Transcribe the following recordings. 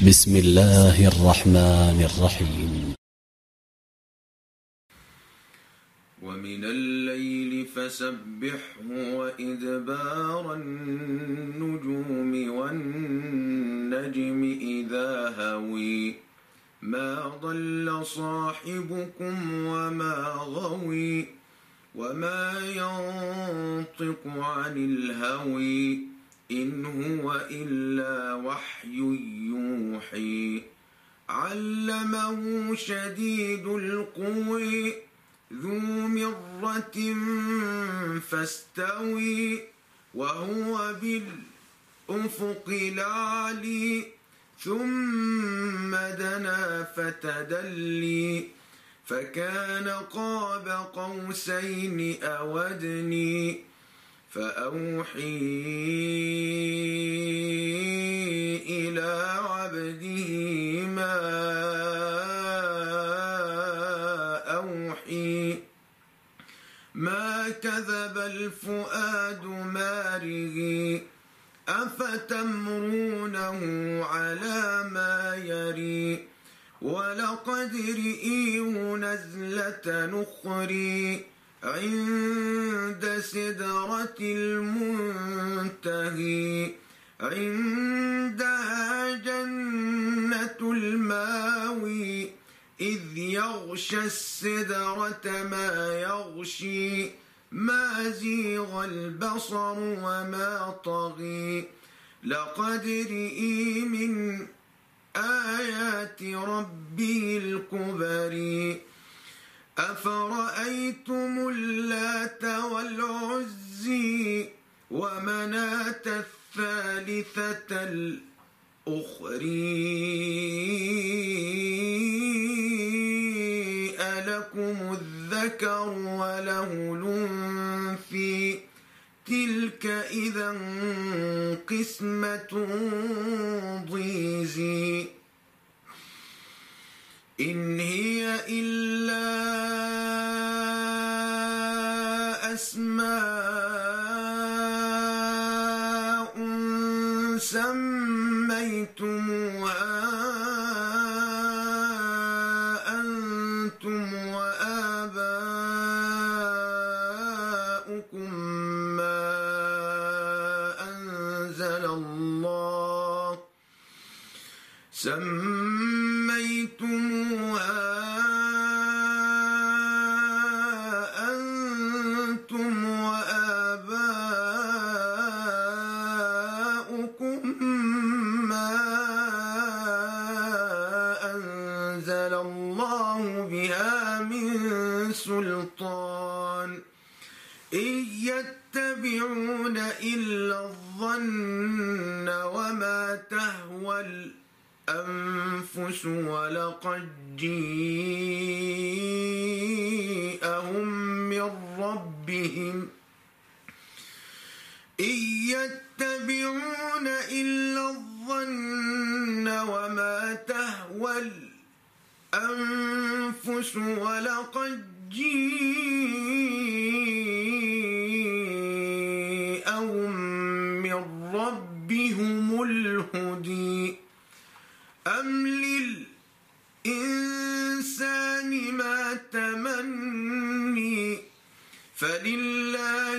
بسم الله الرحمن الرحيم. ومن الليل فسبحه وإدبار النجوم والنجم إذا هوي ما ضل صاحبكم وما غوي وما ينطق عن الهوي إن هو إلا وحي يوحي علمه شديد القوى ذو مرة فاستوي وهو بالأفق الأعلى ثم دنا فتدلي فكان قاب قوسين أو أدنى فأوحي إلى عبده ما أوحي ما كذب الفؤاد ما رئي أفتمرونه على ما يري ولقد رئيه نزلة نخري عند سدرة المنتهى عندها جنة الماوى إذ يغشى السدرة ما يغشي ما زيغ البصر وما طغى لقد رئي من آيات ربه الكبر أفرأيتم اللات والعزى ومناة الثالثة الأخرى ألكم الذكر وله الأنثى تلك إذا قسمة ضيزى إن هي إلا أسماء سميتموها أنتم وآباؤكم ما أنزل الله بها من سلطان إن يتبعون إلا الظن وما تهوى الأنفس ولقد جاءهم من ربهم إن يتبعون إلا الظن وما تهوى الأنفس ولقد جاءهم من ربهم الهدى أم للإنسان ما تمني فلله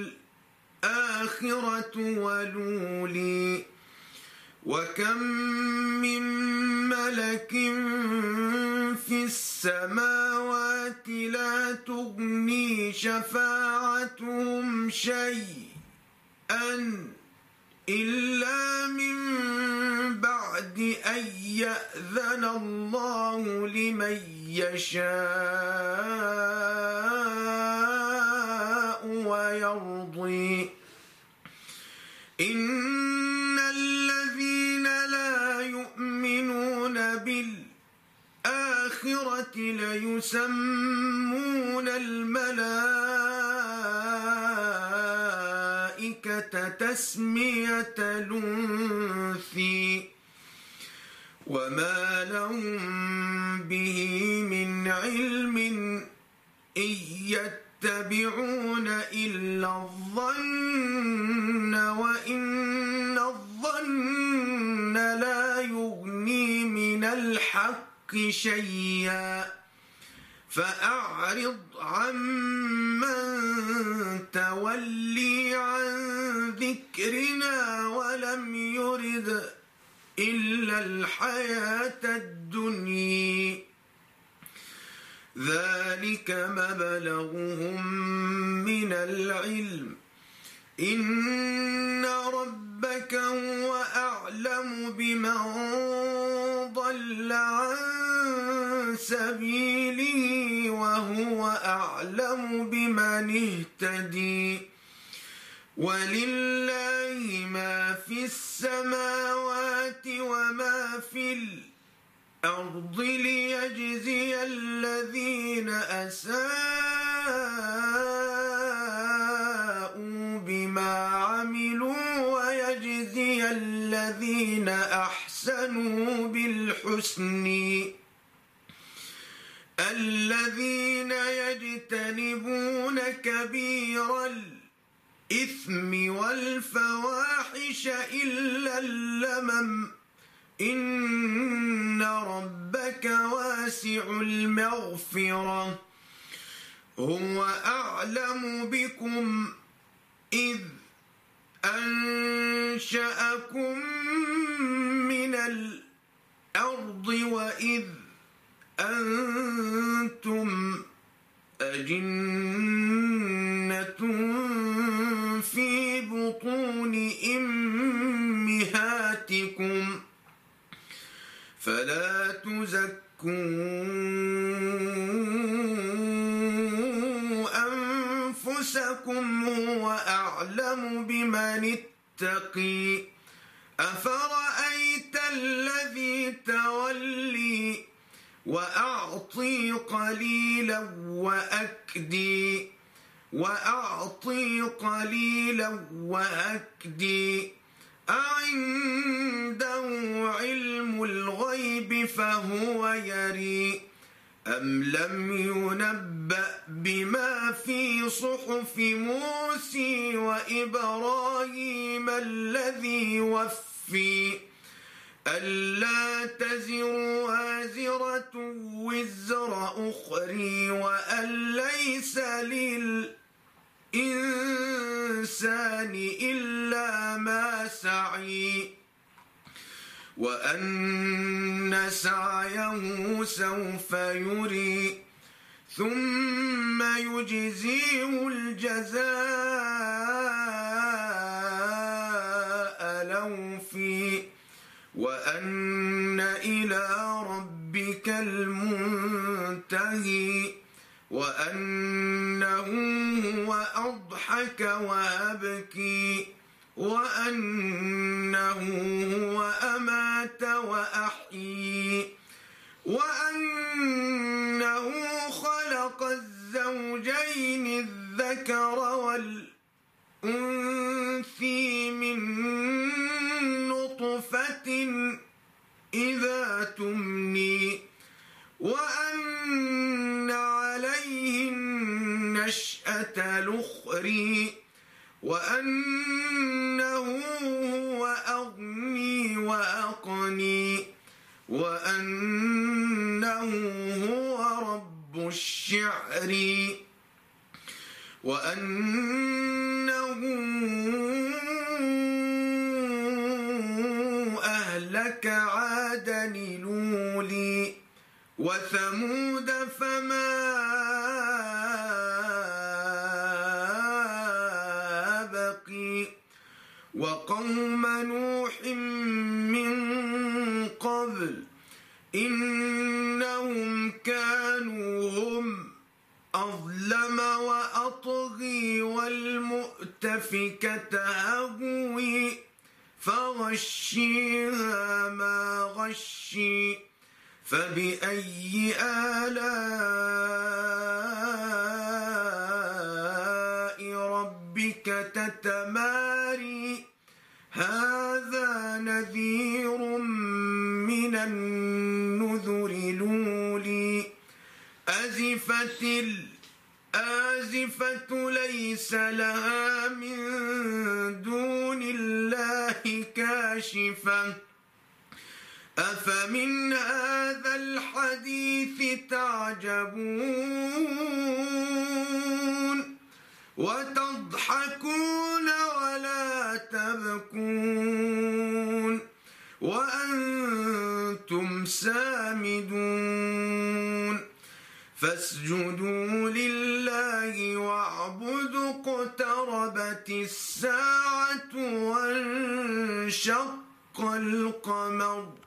الآخرة والأولى وكم من ملك في السماوات لا تغني شفاعتهم شيئا إلا من بعد أن يأذن الله لمن يشاء ويرضي إن الذين لا يؤمنون بالآخرة ليسمون الملائكة تسمية الأنثى وما لهم به من علم إن يتبعون إلا الظن وإن الظن لا يغني الحق شيئا فأعرض عمن تولي عن ذكرنا ولم يرد إلا الحياة الدنيا ذلك مبلغهم من العلم إن ربك هو أعلم بمن ضل عن سبيله وهو أعلم بمن اهتدي ولله ما في السماوات وما في الأرض ليجزي الذين أساءوا بما عملوا ويجزي الذين أحسنوا بالحسن الذين يجتنبون كبير الإثم والفواحش إلا اللمم إن ربك واسع المغفرة هو أعلم بكم إذ أنشأكم من الأرض وإذ أنتم أجنة في بطون أمهاتكم فلا تزكوا أنفسكم هو أعلم بمن اتقي أفرأيت الذي تولي وأعطي قليلا وأكدي أعنده علم الغيب فهو يري أم لم ينبأ بما في صحف موسى وإبراهيم الذي وفي ألا تزر وازرة وزر أخرى وأن ليس للإنسان إلا ما سعي وأن سعيه سوف يري ثم يجزيه الجزاء الأوفى وأن إلى ربك المنتهي وأنه هو أضحك وأبكي وأنه هو أمات وأحيي وأنه خلق الزوجين الذكر والأنثى من نطفة إذا تمني وأن عليه النشأة الأخرى وأنه هو أغني وأقني وأنه هو رب الشعر وأنه أهلك عادا الأولى وثمود فما بقي وقوم نوح من قبل إنهم كانوا هم أظلم وأطغي والمؤتفكة أهوي فغشيها ما غشي فبأي آلاء ربك تتماري هذا نذير من النذر الأولى أزفت الآزفة ليس لها من دون الله كاشفة أفمن هذا الحديث تعجبون وتضحكون ولا تبكون وأنتم سامدون فاسجدوا لله واعبدوا اقتربت الساعة وانشق القمر